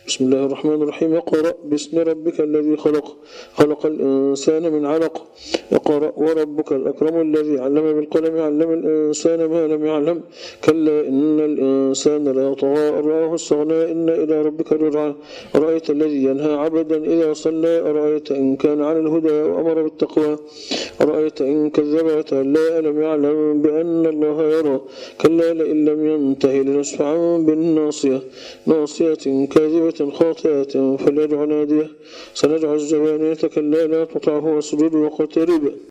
بسم الله الرحمن الرحيم. اقرأ باسم ربك الذي خلق، خلق الإنسان من علق. اقرأ وربك الأكرم الذي علم بالقلم، علم الإنسان ما لم يعلم. كلا إن الإنسان ليطغى أن رآه استغنى، إن إلى ربك الرجعى. أرأيت الذي ينهى عبدا إذا صلى، أرأيت إن كان عن الهدى وأمر بالتقوى، أرأيت إن كذب وتولى ألم يعلم بأن الله يرى. كلا لئن لم ينته لنسفعا بالناصية، ناصية كاذبة خاطئة فليدع ناديه. سندع الزبانية كلا لا تطعه واسجد واقترب.